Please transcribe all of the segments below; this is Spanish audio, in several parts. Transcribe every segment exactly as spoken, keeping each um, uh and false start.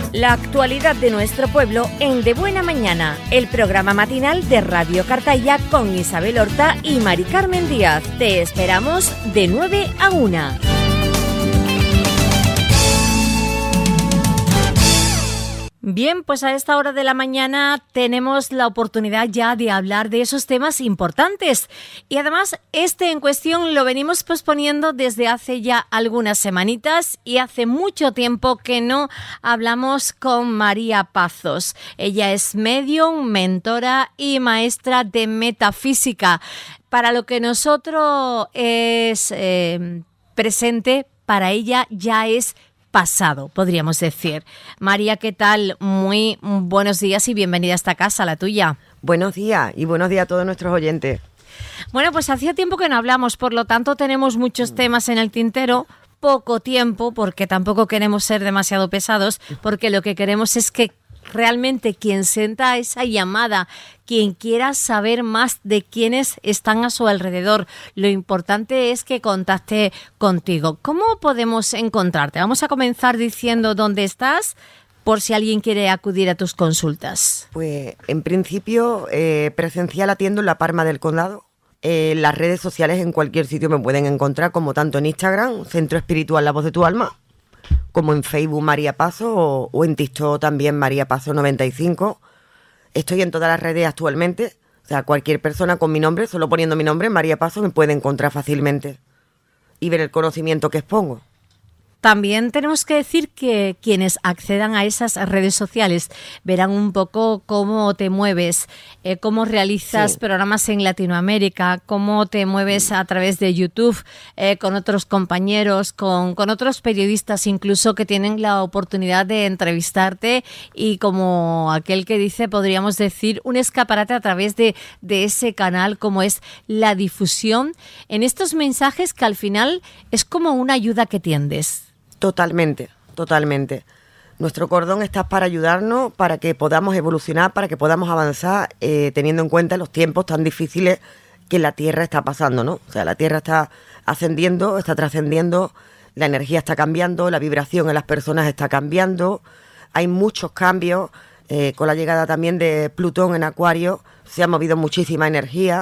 La actualidad de nuestro pueblo en De Buena Mañana, el programa matinal de Radio Cartaya con Isabel Horta y Mari Carmen Díaz. Te esperamos de nueve a una. Bien, pues a esta hora de la mañana tenemos la oportunidad ya de hablar de esos temas importantes. Y además, este en cuestión lo venimos posponiendo desde hace ya algunas semanitas y hace mucho tiempo que no hablamos con María Pazos. Ella es medium, mentora y maestra de metafísica. Para lo que nosotros es eh, presente, para ella ya es pasado, podríamos decir. María, ¿qué tal? Muy buenos días y bienvenida a esta casa, la tuya. Buenos días y buenos días a todos nuestros oyentes. Bueno, pues hacía tiempo que no hablamos, por lo tanto tenemos muchos temas en el tintero, poco tiempo, porque tampoco queremos ser demasiado pesados, porque lo que queremos es que realmente quien sienta esa llamada, quien quiera saber más de quienes están a su alrededor, lo importante es que contacte contigo. ¿Cómo podemos encontrarte? Vamos a comenzar diciendo dónde estás, por si alguien quiere acudir a tus consultas. Pues en principio eh, presencial atiendo en La Palma del Condado. Eh, las redes sociales en cualquier sitio me pueden encontrar, como tanto en Instagram, Centro Espiritual La Voz de tu Alma, como en Facebook María Pazo o, o en TikTok también María Pazo noventa y cinco. Estoy en todas las redes actualmente, o sea, cualquier persona con mi nombre, solo poniendo mi nombre, María Pazo, me puede encontrar fácilmente y ver el conocimiento que expongo. También tenemos que decir que quienes accedan a esas redes sociales verán un poco cómo te mueves, eh, cómo realizas sí. programas en Latinoamérica, cómo te mueves a través de YouTube eh, con otros compañeros, con, con otros periodistas incluso que tienen la oportunidad de entrevistarte y como aquel que dice, podríamos decir, un escaparate a través de, de ese canal como es la difusión en estos mensajes que al final es como una ayuda que tiendes. Totalmente, totalmente. Nuestro cordón está para ayudarnos, para que podamos evolucionar, para que podamos avanzar, eh, teniendo en cuenta los tiempos tan difíciles que la Tierra está pasando, ¿no? O sea, la Tierra está ascendiendo, está trascendiendo, la energía está cambiando, la vibración en las personas está cambiando, hay muchos cambios, eh, con la llegada también de Plutón en Acuario, se ha movido muchísima energía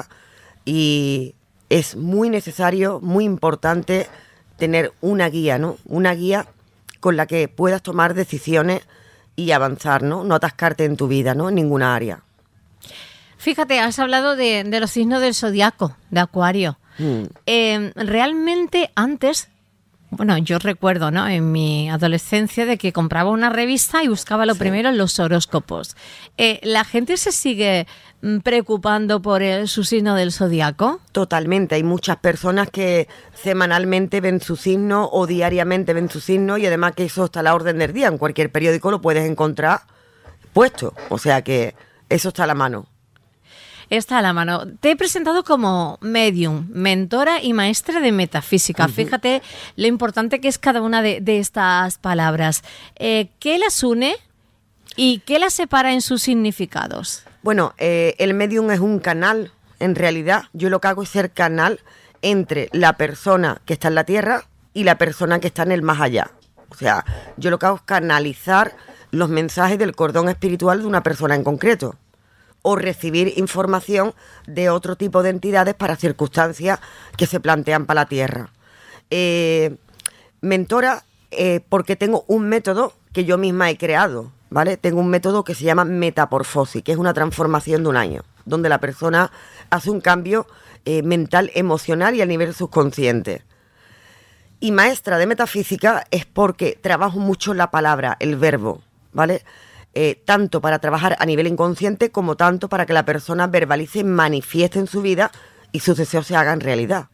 y es muy necesario, muy importante tener una guía, ¿no? Una guía con la que puedas tomar decisiones y avanzar, ¿no? No atascarte en tu vida, ¿no? En ninguna área. Fíjate, has hablado de, de los signos del zodiaco, de Acuario. Mm. Eh, realmente antes, bueno, yo recuerdo, ¿no? En mi adolescencia de que compraba una revista y buscaba lo sí. primero en los horóscopos. Eh, ¿La gente se sigue preocupando por el, su signo del zodiaco? Totalmente, hay muchas personas que semanalmente ven su signo o diariamente ven su signo y además que eso está a la orden del día, en cualquier periódico lo puedes encontrar puesto, o sea que eso está a la mano. Está a la mano. Te he presentado como medium, mentora y maestra de metafísica. Uh-huh. Fíjate lo importante que es cada una de, de estas palabras. Eh, ¿Qué las une y qué las separa en sus significados? Bueno, eh, el medium es un canal, en realidad. Yo lo que hago es ser canal entre la persona que está en la Tierra y la persona que está en el más allá. O sea, yo lo que hago es canalizar los mensajes del cordón espiritual de una persona en concreto o recibir información de otro tipo de entidades para circunstancias que se plantean para la Tierra. Eh, mentora, eh, porque tengo un método que yo misma he creado, ¿vale? Tengo un método que se llama metamorfosis, que es una transformación de un año, donde la persona hace un cambio eh, mental, emocional y a nivel subconsciente. Y maestra de metafísica es porque trabajo mucho la palabra, el verbo, ¿vale? Eh, tanto para trabajar a nivel inconsciente como tanto para que la persona verbalice, manifieste en su vida y sus deseos se hagan realidad.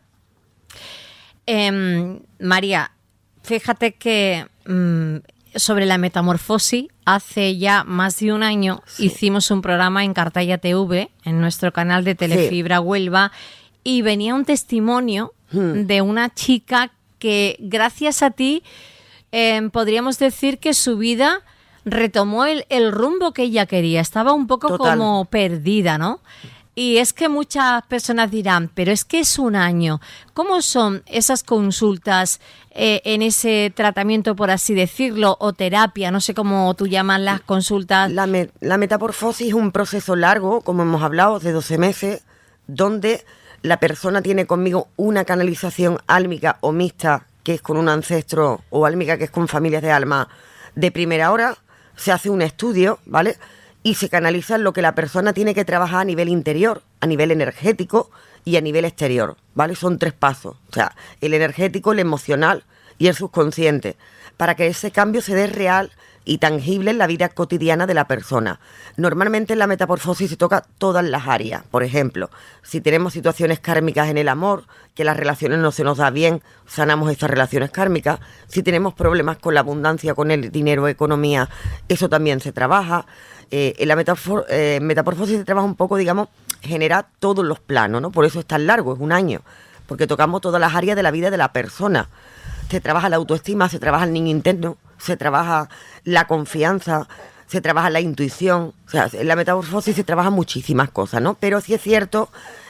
Eh, María, fíjate que mmm, sobre la metamorfosis, hace ya más de un año sí. hicimos un programa en Cartaya T V, en nuestro canal de Telefibra sí. Huelva, y venía un testimonio hmm. de una chica que gracias a ti eh, podríamos decir que su vida retomó el, el rumbo que ella quería. Estaba un poco Total. como perdida, ¿no? Y es que muchas personas dirán, pero es que es un año. ¿Cómo son esas consultas eh, en ese tratamiento, por así decirlo, o terapia? No sé cómo tú llamas las consultas. La, me- la metamorfosis es un proceso largo, como hemos hablado, de doce meses, donde la persona tiene conmigo una canalización álmica o mixta, que es con un ancestro, o álmica, que es con familias de alma, de primera hora. Se hace un estudio, ¿vale?, y se canaliza lo que la persona tiene que trabajar a nivel interior, a nivel energético y a nivel exterior, ¿vale? Son tres pasos, o sea, el energético, el emocional y el subconsciente, para que ese cambio se dé real y tangible en la vida cotidiana de la persona. Normalmente en la metamorfosis se toca todas las áreas. Por ejemplo, si tenemos situaciones kármicas en el amor, que las relaciones no se nos da bien, sanamos estas relaciones kármicas. Si tenemos problemas con la abundancia, con el dinero, economía, eso también se trabaja. Eh, en la metafor- eh, metamorfosis se trabaja un poco, digamos, genera todos los planos, ¿no? Por eso es tan largo, es un año, porque tocamos todas las áreas de la vida de la persona. Se trabaja la autoestima, se trabaja el niño interno, se trabaja la confianza, se trabaja la intuición. O sea, en la metamorfosis se trabaja muchísimas cosas, ¿no? Pero sí es cierto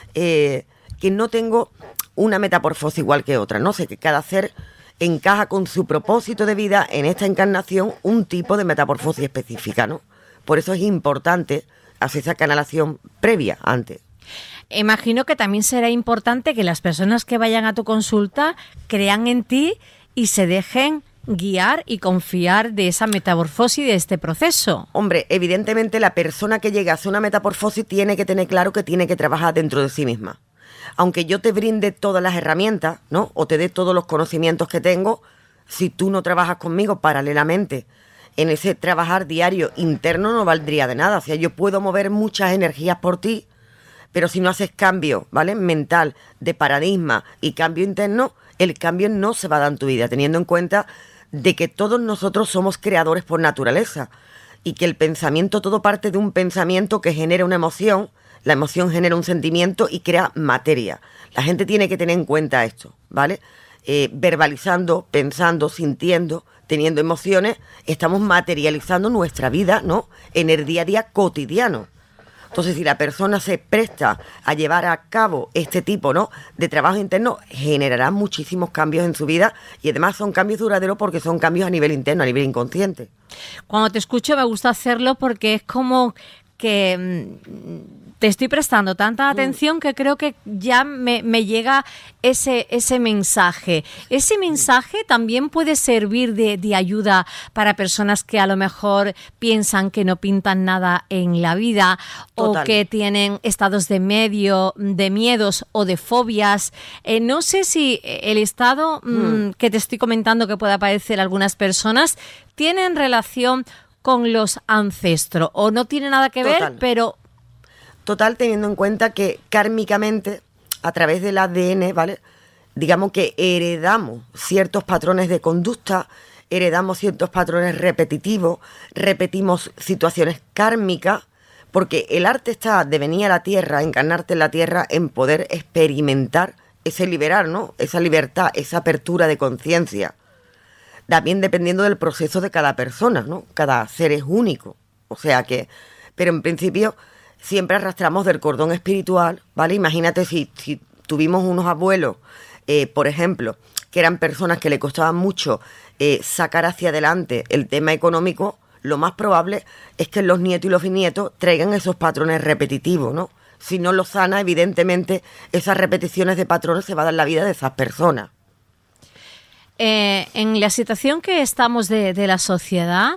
eh, que no tengo una metamorfosis igual que otra, ¿no? Sé que cada ser encaja con su propósito de vida en esta encarnación un tipo de metamorfosis específica, ¿no? Por eso es importante hacer esa canalización previa antes. Imagino que también será importante que las personas que vayan a tu consulta crean en ti y se dejen guiar y confiar de esa metamorfosis, de este proceso. Hombre, evidentemente la persona que llega a hacer una metamorfosis tiene que tener claro que tiene que trabajar dentro de sí misma. Aunque yo te brinde todas las herramientas, ¿no?, o te dé todos los conocimientos que tengo, si tú no trabajas conmigo paralelamente en ese trabajar diario interno, no valdría de nada. O sea, yo puedo mover muchas energías por ti, pero si no haces cambio, ¿vale?, mental, de paradigma y cambio interno, el cambio no se va a dar en tu vida, teniendo en cuenta de que todos nosotros somos creadores por naturaleza y que el pensamiento, todo parte de un pensamiento que genera una emoción, la emoción genera un sentimiento y crea materia. La gente tiene que tener en cuenta esto, ¿vale? Eh, verbalizando, pensando, sintiendo, teniendo emociones, estamos materializando nuestra vida, ¿no?, en el día a día cotidiano. Entonces, si la persona se presta a llevar a cabo este tipo, ¿no?, de trabajo interno, generará muchísimos cambios en su vida y además son cambios duraderos porque son cambios a nivel interno, a nivel inconsciente. Cuando te escucho me gusta hacerlo porque es como que mmm, te estoy prestando tanta atención que creo que ya me, me llega ese, ese mensaje. Ese mensaje también puede servir de, de ayuda para personas que a lo mejor piensan que no pintan nada en la vida. Total. O que tienen estados de medio, de miedos o de fobias. Eh, no sé si el estado mm. Mm, que te estoy comentando que puede aparecer a algunas personas tienen relación con los ancestros o no tiene nada que Total. ver, pero... Total, teniendo en cuenta que kármicamente, a través del A D N, ¿vale?, digamos que heredamos ciertos patrones de conducta, heredamos ciertos patrones repetitivos, repetimos situaciones kármicas, porque el arte está de venir a la tierra, encarnarte en la tierra, en poder experimentar ese liberar, ¿no?, esa libertad, esa apertura de conciencia. También dependiendo del proceso de cada persona, ¿no? Cada ser es único. O sea que, pero en principio siempre arrastramos del cordón espiritual, ¿vale? Imagínate si, si tuvimos unos abuelos, eh, por ejemplo, que eran personas que le costaba mucho eh, sacar hacia adelante el tema económico, lo más probable es que los nietos y los bisnietos traigan esos patrones repetitivos, ¿no? Si no lo sana, evidentemente, esas repeticiones de patrones se va a dar la vida de esas personas. Eh, en la situación que estamos de, de la sociedad,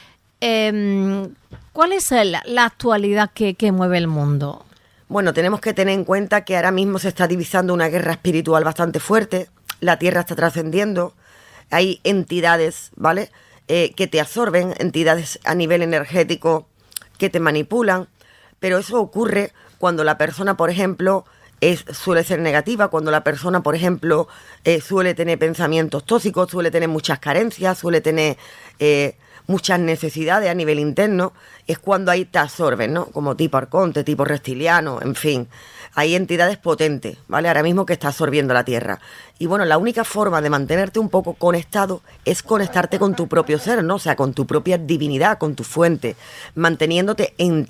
eh, ¿cuál es la, la actualidad que, que mueve el mundo? Bueno, tenemos que tener en cuenta que ahora mismo se está divisando una guerra espiritual bastante fuerte, la Tierra está trascendiendo, hay entidades, ¿vale?, eh, que te absorben, entidades a nivel energético que te manipulan, pero eso ocurre cuando la persona, por ejemplo, Es, suele ser negativa, cuando la persona, por ejemplo, eh, suele tener pensamientos tóxicos, suele tener muchas carencias, suele tener eh, muchas necesidades a nivel interno, es cuando ahí te absorben, ¿no? Como tipo arconte, tipo reptiliano, en fin. Hay entidades potentes, ¿vale?, ahora mismo que está absorbiendo la Tierra. Y bueno, la única forma de mantenerte un poco conectado es conectarte con tu propio ser, ¿no? O sea, con tu propia divinidad, con tu fuente, manteniéndote en ti.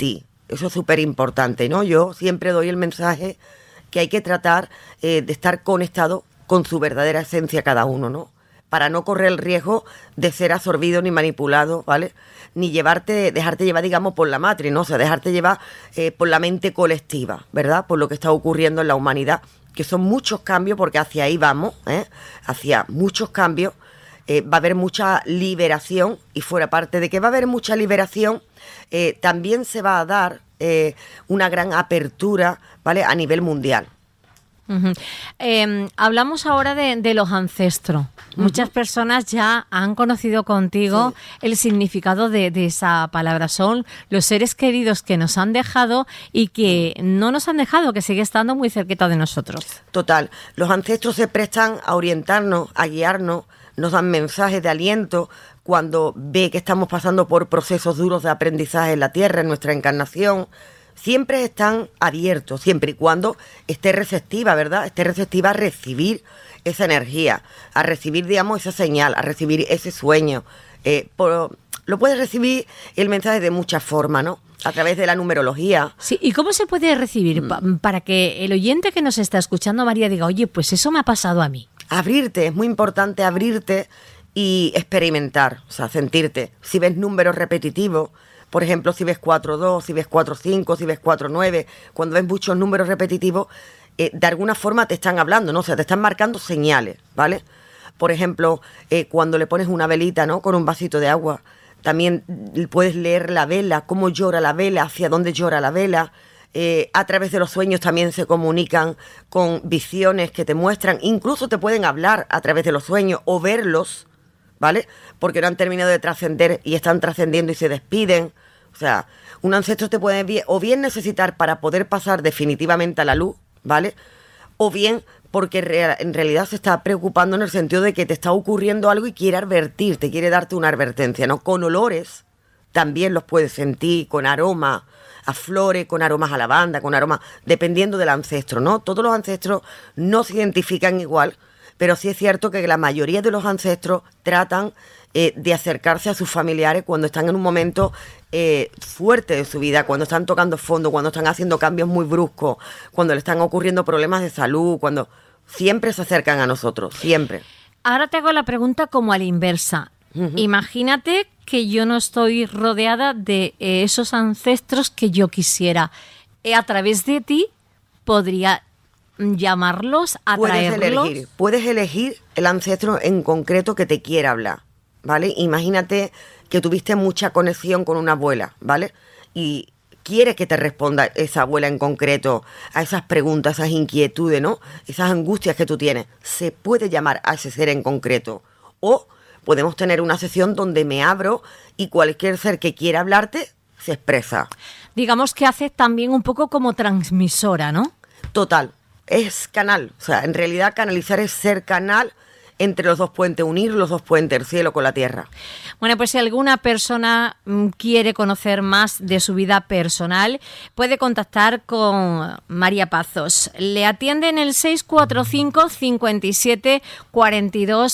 Eso es súper importante, ¿no? Yo siempre doy el mensaje que hay que tratar eh, de estar conectado con su verdadera esencia cada uno, ¿no? Para no correr el riesgo de ser absorbido ni manipulado, ¿vale? Ni llevarte, dejarte llevar, digamos, por la matriz, ¿no? O sea, dejarte llevar eh, por la mente colectiva, ¿verdad? Por lo que está ocurriendo en la humanidad, que son muchos cambios, porque hacia ahí vamos, ¿eh? Hacia muchos cambios, eh, va a haber mucha liberación, y fuera parte de que va a haber mucha liberación, eh, también se va a dar eh, una gran apertura, ¿vale? A nivel mundial. Uh-huh. Eh, hablamos ahora de, de los ancestros. Uh-huh. Muchas personas ya han conocido contigo sí. el significado de, de esa palabra. Son los seres queridos que nos han dejado y que no nos han dejado, que sigue estando muy cerquita de nosotros. Total. Los ancestros se prestan a orientarnos, a guiarnos, nos dan mensajes de aliento cuando ve que estamos pasando por procesos duros de aprendizaje en la Tierra, en nuestra encarnación. Siempre están abiertos, siempre y cuando esté receptiva, ¿verdad? Esté receptiva a recibir esa energía, a recibir, digamos, esa señal, a recibir ese sueño. Eh, por, lo puedes recibir el mensaje de muchas formas, ¿no? A través de la numerología. Sí, ¿y cómo se puede recibir? Mm. Para que el oyente que nos está escuchando, María, diga, oye, pues eso me ha pasado a mí. Abrirte, es muy importante abrirte y experimentar, o sea, sentirte. Si ves números repetitivos, por ejemplo, si ves cuatro dos, si ves cuatro cinco, si ves cuatro nueve, cuando ves muchos números repetitivos, eh, de alguna forma te están hablando, ¿no? O sea, te están marcando señales, ¿vale? Por ejemplo, eh, cuando le pones una velita, ¿no? Con un vasito de agua, también puedes leer la vela, cómo llora la vela, hacia dónde llora la vela. Eh, a través de los sueños también se comunican con visiones que te muestran, incluso te pueden hablar a través de los sueños o verlos, ¿vale? Porque no han terminado de trascender y están trascendiendo y se despiden. O sea, un ancestro te puede bien, o bien necesitar para poder pasar definitivamente a la luz, ¿vale? O bien porque re- en realidad se está preocupando en el sentido de que te está ocurriendo algo y quiere advertirte, quiere darte una advertencia, ¿no? Con olores también los puedes sentir, con aroma a flores, con aromas a lavanda, con aromas, dependiendo del ancestro, ¿no? Todos los ancestros no se identifican igual, pero sí es cierto que la mayoría de los ancestros tratan eh, de acercarse a sus familiares cuando están en un momento eh, fuerte de su vida, cuando están tocando fondo, cuando están haciendo cambios muy bruscos, cuando le están ocurriendo problemas de salud, cuando siempre se acercan a nosotros, siempre. Ahora te hago la pregunta como a la inversa. Uh-huh. Imagínate que yo no estoy rodeada de eh, esos ancestros que yo quisiera. Eh, a través de ti podría llamarlos, atraerlos. Puedes elegir, puedes elegir el ancestro en concreto que te quiera hablar, ¿vale? Imagínate que tuviste mucha conexión con una abuela, ¿vale? Y quiere que te responda esa abuela en concreto a esas preguntas, esas inquietudes, ¿no? Esas angustias que tú tienes. Se puede llamar a ese ser en concreto. O podemos tener una sesión donde me abro y cualquier ser que quiera hablarte se expresa. Digamos que hace también un poco como transmisora, ¿no? Total. Es canal, o sea, en realidad canalizar es ser canal entre los dos puentes, unir los dos puentes, el cielo con la tierra. Bueno, pues si alguna persona quiere conocer más de su vida personal, puede contactar con María Pazos. Le atiende en el seis cuatro cinco, cinco siete, cuatro dos,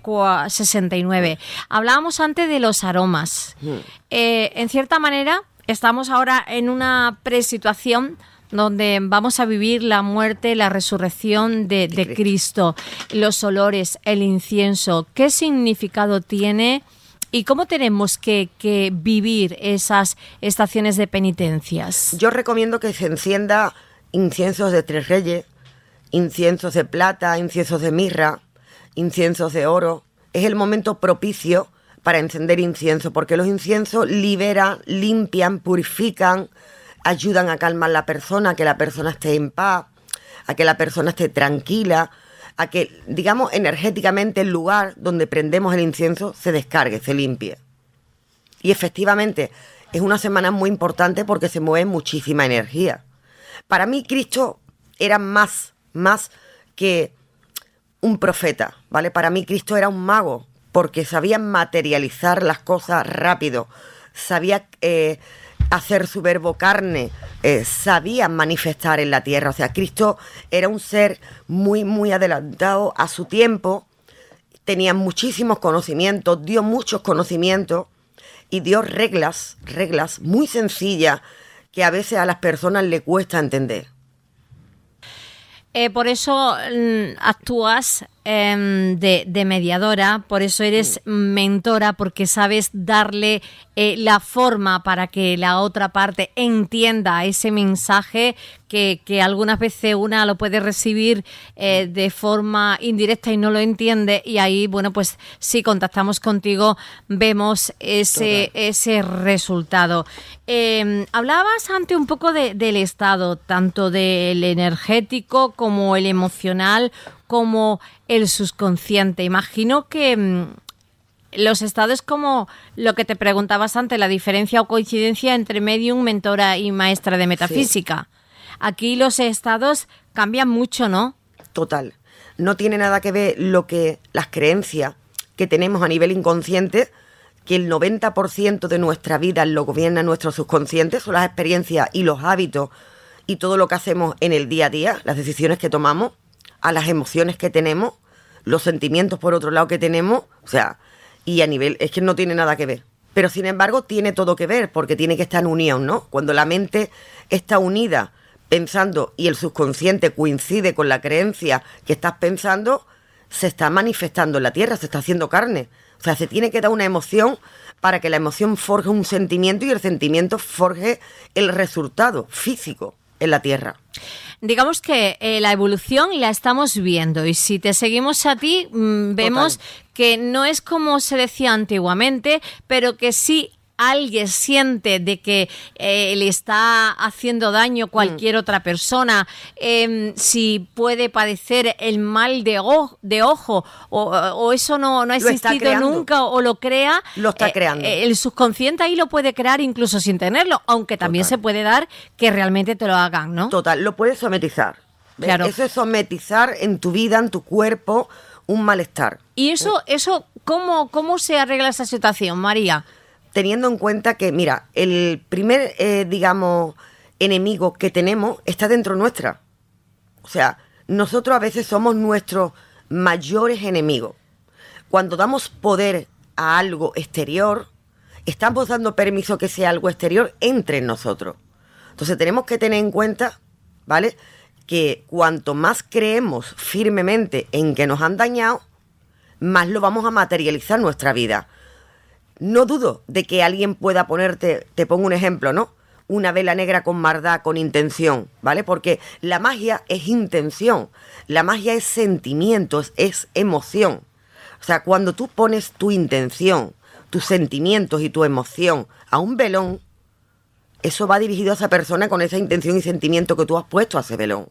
seis nueve. Hablábamos antes de los aromas. Hmm. Eh, en cierta manera, estamos ahora en una presituación donde vamos a vivir la muerte, la resurrección de, de Cristo, los olores, el incienso. ¿Qué significado tiene y cómo tenemos que, que vivir esas estaciones de penitencias? Yo recomiendo que se encienda inciensos de tres reyes, inciensos de plata, inciensos de mirra, inciensos de oro. Es el momento propicio para encender incienso, porque los inciensos liberan, limpian, purifican, ayudan a calmar a la persona, a que la persona esté en paz, a que la persona esté tranquila, a que, digamos, energéticamente el lugar donde prendemos el incienso se descargue, se limpie. Y efectivamente, es una semana muy importante porque se mueve muchísima energía. Para mí, Cristo era más, más que un profeta, ¿vale? Para mí, Cristo era un mago, porque sabía materializar las cosas rápido, sabía Eh, hacer su verbo carne, eh, sabía manifestar en la tierra. O sea, Cristo era un ser muy, muy adelantado a su tiempo, tenía muchísimos conocimientos, dio muchos conocimientos y dio reglas, reglas muy sencillas que a veces a las personas le cuesta entender. Eh, por eso mm, actúas eh, de, de mediadora, por eso eres mentora, porque sabes darle eh, la forma para que la otra parte entienda ese mensaje que, que algunas veces una lo puede recibir eh, de forma indirecta y no lo entiende, y ahí, bueno, pues si contactamos contigo vemos ese, ese resultado. Eh, hablabas antes un poco de, del estado, tanto del energético como el emocional, como el subconsciente. Imagino que mmm, los estados, como lo que te preguntabas antes, la diferencia o coincidencia entre medium, mentora y maestra de metafísica. Sí. Aquí los estados cambian mucho, ¿no? Total. No tiene nada que ver lo que las creencias que tenemos a nivel inconsciente, que el noventa por ciento de nuestra vida lo gobierna nuestro subconsciente, son las experiencias y los hábitos y todo lo que hacemos en el día a día, las decisiones que tomamos, a las emociones que tenemos, los sentimientos por otro lado que tenemos, o sea, y a nivel, es que no tiene nada que ver. Pero sin embargo tiene todo que ver, porque tiene que estar en unión, ¿no? Cuando la mente está unida pensando y el subconsciente coincide con la creencia que estás pensando, se está manifestando en la tierra, se está haciendo carne. O sea, se tiene que dar una emoción para que la emoción forje un sentimiento y el sentimiento forje el resultado físico en la tierra. Digamos que eh, la evolución la estamos viendo, y si te seguimos a ti, mmm, vemos Total. Que no es como se decía antiguamente, pero que sí alguien siente de que eh, le está haciendo daño cualquier mm. otra persona, eh, si puede padecer el mal de, o- de ojo, o, o eso no, no ha existido nunca, o lo crea, lo está creando. Eh, el subconsciente ahí lo puede crear incluso sin tenerlo, aunque también Total. Se puede dar que realmente te lo hagan, ¿no? Total, lo puedes sometizar. Claro. Eso es sometizar en tu vida, en tu cuerpo, un malestar. ¿Y eso, eso cómo, cómo se arregla esa situación, María? Teniendo en cuenta que, mira, el primer, eh, digamos, enemigo que tenemos está dentro nuestra. O sea, nosotros a veces somos nuestros mayores enemigos. Cuando damos poder a algo exterior, estamos dando permiso que sea algo exterior entre nosotros. Entonces tenemos que tener en cuenta, ¿vale?, que cuanto más creemos firmemente en que nos han dañado, más lo vamos a materializar en nuestra vida. No dudo de que alguien pueda ponerte, te pongo un ejemplo, ¿no?, una vela negra con maldad, con intención, ¿vale? Porque la magia es intención, la magia es sentimiento, es, es emoción. O sea, cuando tú pones tu intención, tus sentimientos y tu emoción a un velón, eso va dirigido a esa persona con esa intención y sentimiento que tú has puesto a ese velón.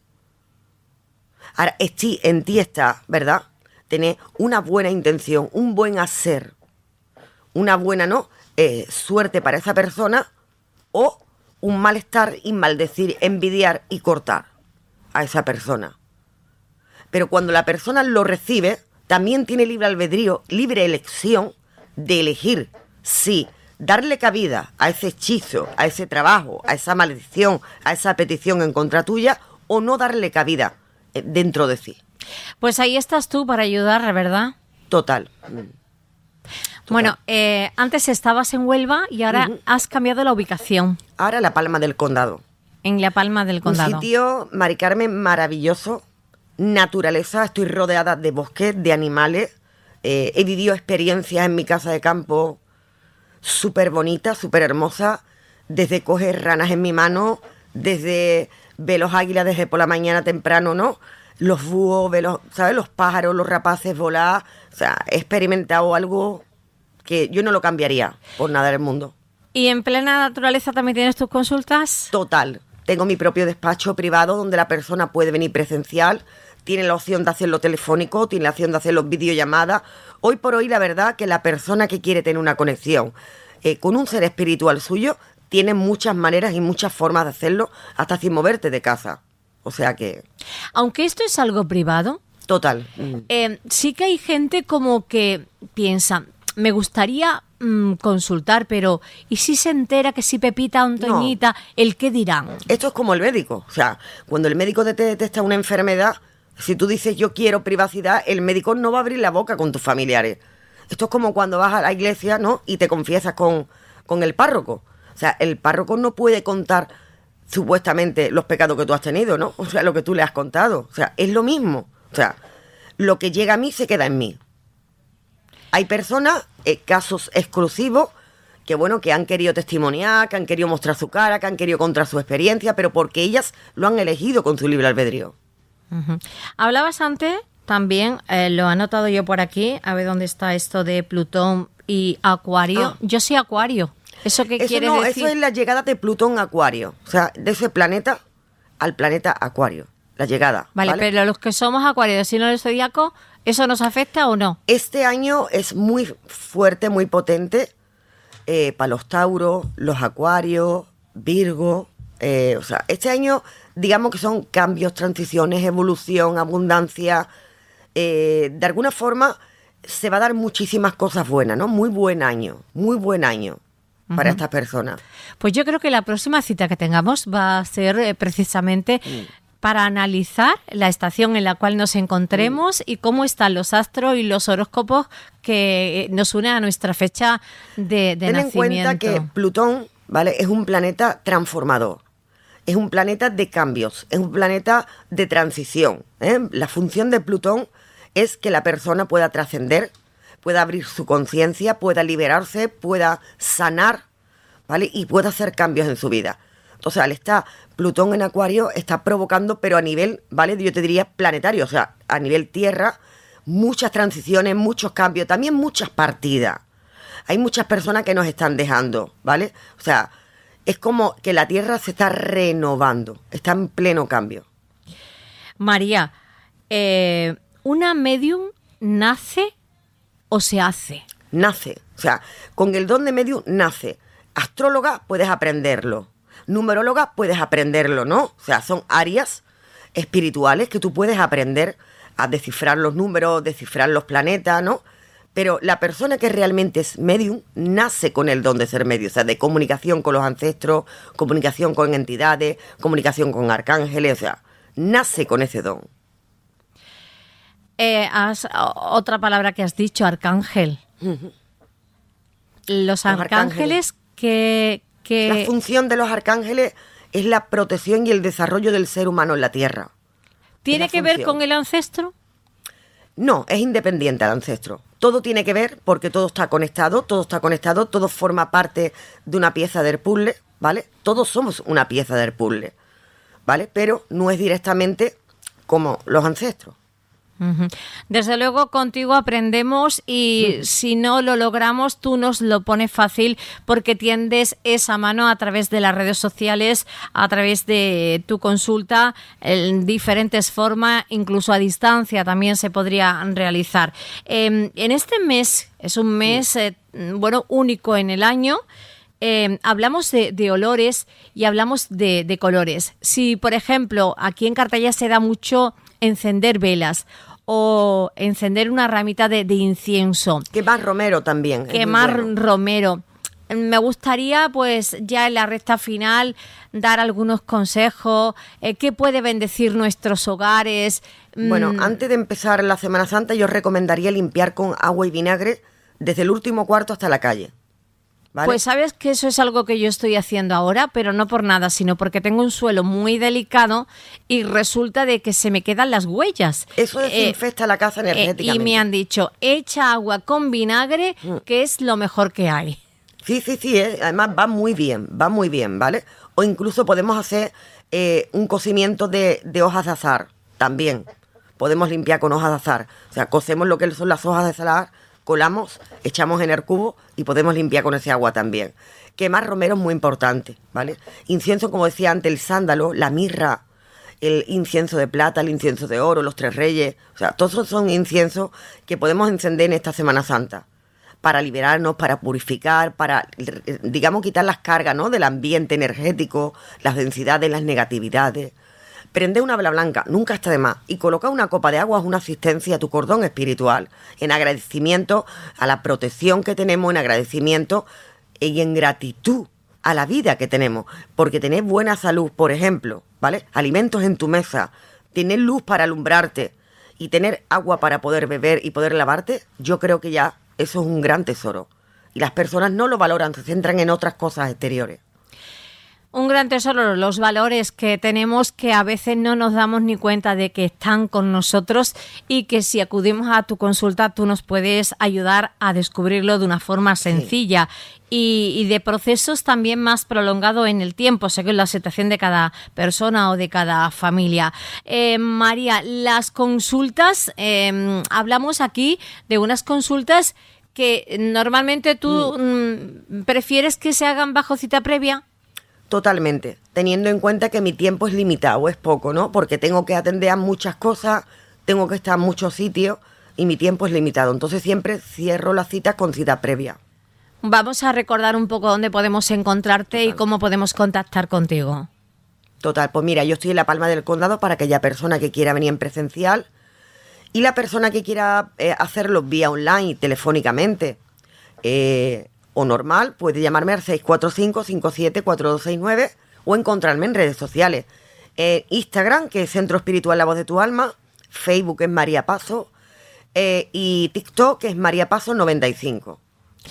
Ahora, en ti está, ¿verdad?, tener una buena intención, un buen hacer, una buena, ¿no?, eh, suerte para esa persona, o un malestar y maldecir, envidiar y cortar a esa persona. Pero cuando la persona lo recibe, también tiene libre albedrío, libre elección de elegir si darle cabida a ese hechizo, a ese trabajo, a esa maldición, a esa petición en contra tuya, o no darle cabida dentro de sí. Pues ahí estás tú para ayudar, ¿verdad? Total. Total. Bueno, eh, antes estabas en Huelva y ahora uh-huh. has cambiado la ubicación. Ahora La Palma del Condado. En La Palma del Condado. Un sitio, Mari Carmen, maravilloso. Naturaleza, estoy rodeada de bosques, de animales. Eh, he vivido experiencias en mi casa de campo súper bonitas, súper hermosas. Desde coger ranas en mi mano, desde ver los águilas desde por la mañana temprano, ¿no?, los búhos, ver los, ¿sabes?, los pájaros, los rapaces volar. O sea, he experimentado algo que yo no lo cambiaría por nada del mundo. ¿Y en plena naturaleza también tienes tus consultas? Total. Tengo mi propio despacho privado donde la persona puede venir presencial, tiene la opción de hacerlo telefónico, tiene la opción de hacerlo videollamadas. Hoy por hoy, la verdad que la persona que quiere tener una conexión eh, con un ser espiritual suyo tiene muchas maneras y muchas formas de hacerlo, hasta sin moverte de casa. O sea que... Aunque esto es algo privado... Total. Eh, sí que hay gente como que piensa, me gustaría mmm, consultar, pero ¿y si se entera que si Pepita o Antoñita, no. el qué dirán? Esto es como el médico. O sea, cuando el médico te detecta una enfermedad, si tú dices yo quiero privacidad, el médico no va a abrir la boca con tus familiares. Esto es como cuando vas a la iglesia, ¿no?, y te confiesas con, con el párroco. O sea, el párroco no puede contar supuestamente los pecados que tú has tenido, ¿no? O sea, lo que tú le has contado. O sea, es lo mismo. O sea, lo que llega a mí se queda en mí. Hay personas, eh, casos exclusivos, que bueno, que han querido testimoniar, que han querido mostrar su cara, que han querido contar su experiencia, pero porque ellas lo han elegido con su libre albedrío. Uh-huh. Hablabas antes, también, eh, lo he anotado yo por aquí, a ver dónde está esto de Plutón y Acuario. Ah. Yo soy Acuario. ¿Eso qué eso quiere no, decir? Eso es la llegada de Plutón a Acuario. O sea, de ese planeta al planeta Acuario. La llegada. Vale, ¿vale? Pero los que somos Acuario, si no el zodiaco, ¿eso nos afecta o no? Este año es muy fuerte, muy potente eh, para los Tauros, los Acuarios, Virgo. Eh, o sea, este año, digamos que son cambios, transiciones, evolución, abundancia. Eh, de alguna forma se va a dar muchísimas cosas buenas, ¿no? Muy buen año, muy buen año para uh-huh. estas personas. Pues yo creo que la próxima cita que tengamos va a ser eh, precisamente mm. para analizar la estación en la cual nos encontremos mm. y cómo están los astros y los horóscopos que nos unen a nuestra fecha de, de Ten nacimiento. Ten en cuenta que Plutón, ¿vale?, es un planeta transformador. Es un planeta de cambios, es un planeta de transición, ¿eh? La función de Plutón es que la persona pueda trascender, pueda abrir su conciencia, pueda liberarse, pueda sanar, ¿vale? Y pueda hacer cambios en su vida. Entonces, al estar Plutón en Acuario, está provocando, pero a nivel, ¿vale?, yo te diría planetario, o sea, a nivel Tierra, muchas transiciones, muchos cambios, también muchas partidas. Hay muchas personas que nos están dejando, ¿vale? O sea, es como que la Tierra se está renovando, está en pleno cambio. María, eh, ¿una medium nace o se hace? Nace, o sea, con el don de medium nace. Astróloga puedes aprenderlo, numeróloga puedes aprenderlo, ¿no? O sea, son áreas espirituales que tú puedes aprender a descifrar los números, descifrar los planetas, ¿no? Pero la persona que realmente es medium nace con el don de ser medium, o sea, de comunicación con los ancestros, comunicación con entidades, comunicación con arcángeles, o sea, nace con ese don. Eh, has, otra palabra que has dicho, arcángel. Uh-huh. Los, los arcángeles, arcángeles que, que... La función de los arcángeles es la protección y el desarrollo del ser humano en la Tierra. ¿Tiene que ver con el ancestro? No, es independiente al ancestro. Todo tiene que ver porque todo está conectado, todo está conectado, todo forma parte de una pieza del puzzle, ¿vale? Todos somos una pieza del puzzle, ¿vale? Pero no es directamente como los ancestros. Uh-huh. Desde luego contigo aprendemos y uh-huh. si no lo logramos tú nos lo pones fácil porque tiendes esa mano a través de las redes sociales, a través de tu consulta en diferentes formas, incluso a distancia también se podría realizar. Eh, en este mes, es un mes uh-huh. eh, bueno, único en el año. Eh, hablamos de, de olores y hablamos de, de colores. Si, por ejemplo, aquí en Cartaya se da mucho encender velas o encender una ramita de, de incienso. Quemar romero también. Quemar bueno. romero. Me gustaría, pues, ya en la recta final, dar algunos consejos. Eh, ¿Qué puede bendecir nuestros hogares? Bueno, mm. antes de empezar la Semana Santa, yo recomendaría limpiar con agua y vinagre desde el último cuarto hasta la calle. ¿Vale? Pues sabes que eso es algo que yo estoy haciendo ahora, pero no por nada, sino porque tengo un suelo muy delicado y resulta de que se me quedan las huellas. Eso desinfecta eh, la casa energéticamente. Eh, y me han dicho, echa agua con vinagre, mm. que es lo mejor que hay. Sí, sí, sí, eh. además va muy bien, va muy bien, ¿vale? O incluso podemos hacer eh, un cocimiento de, de hojas de azahar, también. Podemos limpiar con hojas de azahar. O sea, cocemos lo que son las hojas de azahar, colamos, echamos en el cubo y podemos limpiar con ese agua también. Quemar romero es muy importante, ¿vale? Incienso, como decía antes, el sándalo, la mirra, el incienso de plata, el incienso de oro, los tres reyes. O sea, todos esos son inciensos que podemos encender en esta Semana Santa para liberarnos, para purificar, para, digamos, quitar las cargas, ¿no?, del ambiente energético, las densidades, las negatividades. Prende una vela blanca, nunca está de más, y coloca una copa de agua, una asistencia a tu cordón espiritual, en agradecimiento a la protección que tenemos, en agradecimiento y en gratitud a la vida que tenemos, porque tener buena salud, por ejemplo, ¿vale?, alimentos en tu mesa, tener luz para alumbrarte y tener agua para poder beber y poder lavarte, yo creo que ya eso es un gran tesoro. Y las personas no lo valoran, se centran en otras cosas exteriores. Un gran tesoro, los valores que tenemos que a veces no nos damos ni cuenta de que están con nosotros y que si acudimos a tu consulta tú nos puedes ayudar a descubrirlo de una forma sencilla. Sí. Y, y de procesos también más prolongados en el tiempo, según la situación de cada persona o de cada familia. Eh, María, las consultas, eh, hablamos aquí de unas consultas que normalmente tú mm. prefieres que se hagan bajo cita previa. Totalmente, teniendo en cuenta que mi tiempo es limitado, es poco, ¿no? Porque tengo que atender a muchas cosas, tengo que estar en muchos sitios y mi tiempo es limitado. Entonces siempre cierro las citas con cita previa. Vamos a recordar un poco dónde podemos encontrarte Total. Y cómo podemos contactar contigo. Total, pues mira, yo estoy en La Palma del Condado para aquella persona que quiera venir en presencial y la persona que quiera eh, hacerlo vía online, telefónicamente, eh... o normal, puede llamarme al seis cuatro cinco, cinco siete, cuatro dos seis nueve o encontrarme en redes sociales. Eh, Instagram, que es Centro Espiritual La Voz de tu Alma, Facebook es María Paso eh, y TikTok, que es María Paso noventa y cinco.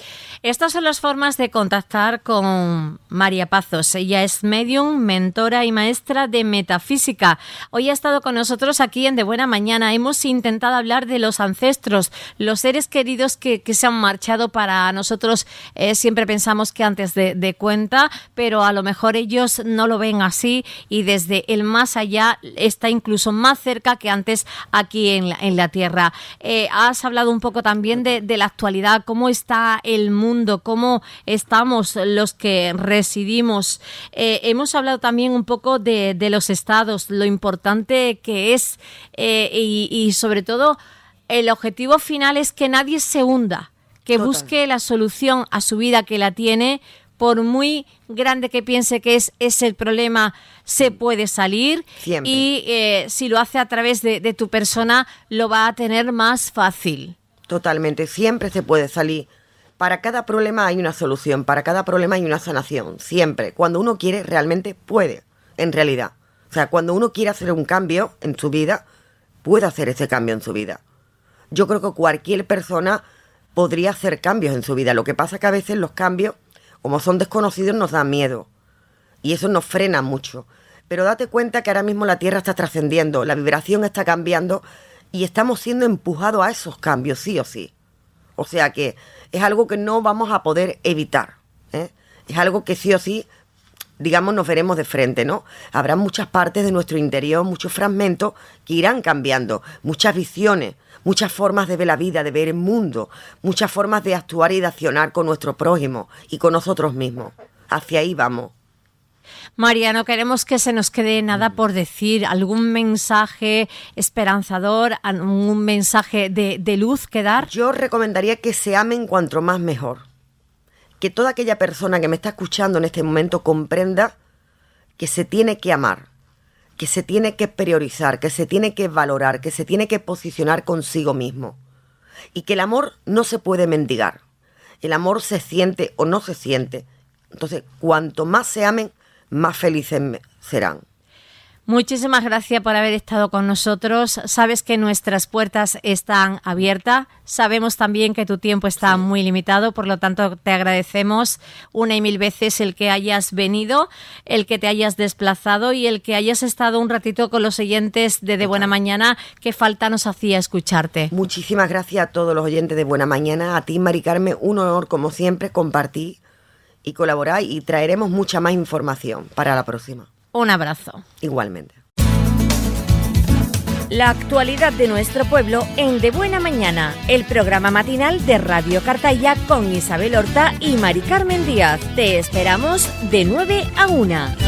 Estas son las formas de contactar con María Pazos. Ella es medium, mentora y maestra de metafísica. Hoy ha estado con nosotros aquí en De Buena Mañana. Hemos intentado hablar de los ancestros, los seres queridos que, que se han marchado para nosotros. Eh, siempre pensamos que antes de, de cuenta, pero a lo mejor ellos no lo ven así y desde el más allá está incluso más cerca que antes aquí en la, en la Tierra. Eh, has hablado un poco también de, de la actualidad, cómo está el mundo. Mundo, cómo estamos los que residimos. Eh, hemos hablado también un poco de, de los estados, lo importante que es eh, y, y sobre todo el objetivo final es que nadie se hunda, que Total. Busque la solución a su vida que la tiene, por muy grande que piense que es, es el problema, se puede salir. Siempre. Y eh, si lo hace a través de, de tu persona, lo va a tener más fácil. Totalmente, siempre se puede salir. Para cada problema hay una solución, para cada problema hay una sanación, siempre. Cuando uno quiere, realmente puede, en realidad. O sea, cuando uno quiere hacer un cambio en su vida, puede hacer ese cambio en su vida. Yo creo que cualquier persona podría hacer cambios en su vida. Lo que pasa es que a veces los cambios, como son desconocidos, nos dan miedo. Y eso nos frena mucho. Pero date cuenta que ahora mismo la Tierra está trascendiendo, la vibración está cambiando y estamos siendo empujados a esos cambios, sí o sí. O sea que es algo que no vamos a poder evitar, ¿eh? Es algo que sí o sí, digamos, nos veremos de frente, ¿no? Habrá muchas partes de nuestro interior, muchos fragmentos que irán cambiando, muchas visiones, muchas formas de ver la vida, de ver el mundo, muchas formas de actuar y de accionar con nuestro prójimo y con nosotros mismos. Hacia ahí vamos. María, no queremos que se nos quede nada por decir, algún mensaje esperanzador, algún mensaje de, de luz que dar. Yo recomendaría que se amen cuanto más mejor. Que toda aquella persona que me está escuchando en este momento comprenda que se tiene que amar, que se tiene que priorizar, que se tiene que valorar, que se tiene que posicionar consigo mismo. Y que el amor no se puede mendigar. El amor se siente o no se siente. Entonces, cuanto más se amen, más felices serán. Muchísimas gracias por haber estado con nosotros. Sabes que nuestras puertas están abiertas. Sabemos también que tu tiempo está sí. muy limitado, por lo tanto te agradecemos una y mil veces el que hayas venido, el que te hayas desplazado y el que hayas estado un ratito con los oyentes de De Buena Mañana, que falta nos hacía escucharte. Muchísimas gracias a todos los oyentes de Buena Mañana. A ti, Mari Carmen, un honor como siempre compartir y colaborar, y traeremos mucha más información para la próxima. Un abrazo. Igualmente. La actualidad de nuestro pueblo en De Buena Mañana, el programa matinal de Radio Cartaya con Isabel Horta y Mari Carmen Díaz. Te esperamos de nueve a una.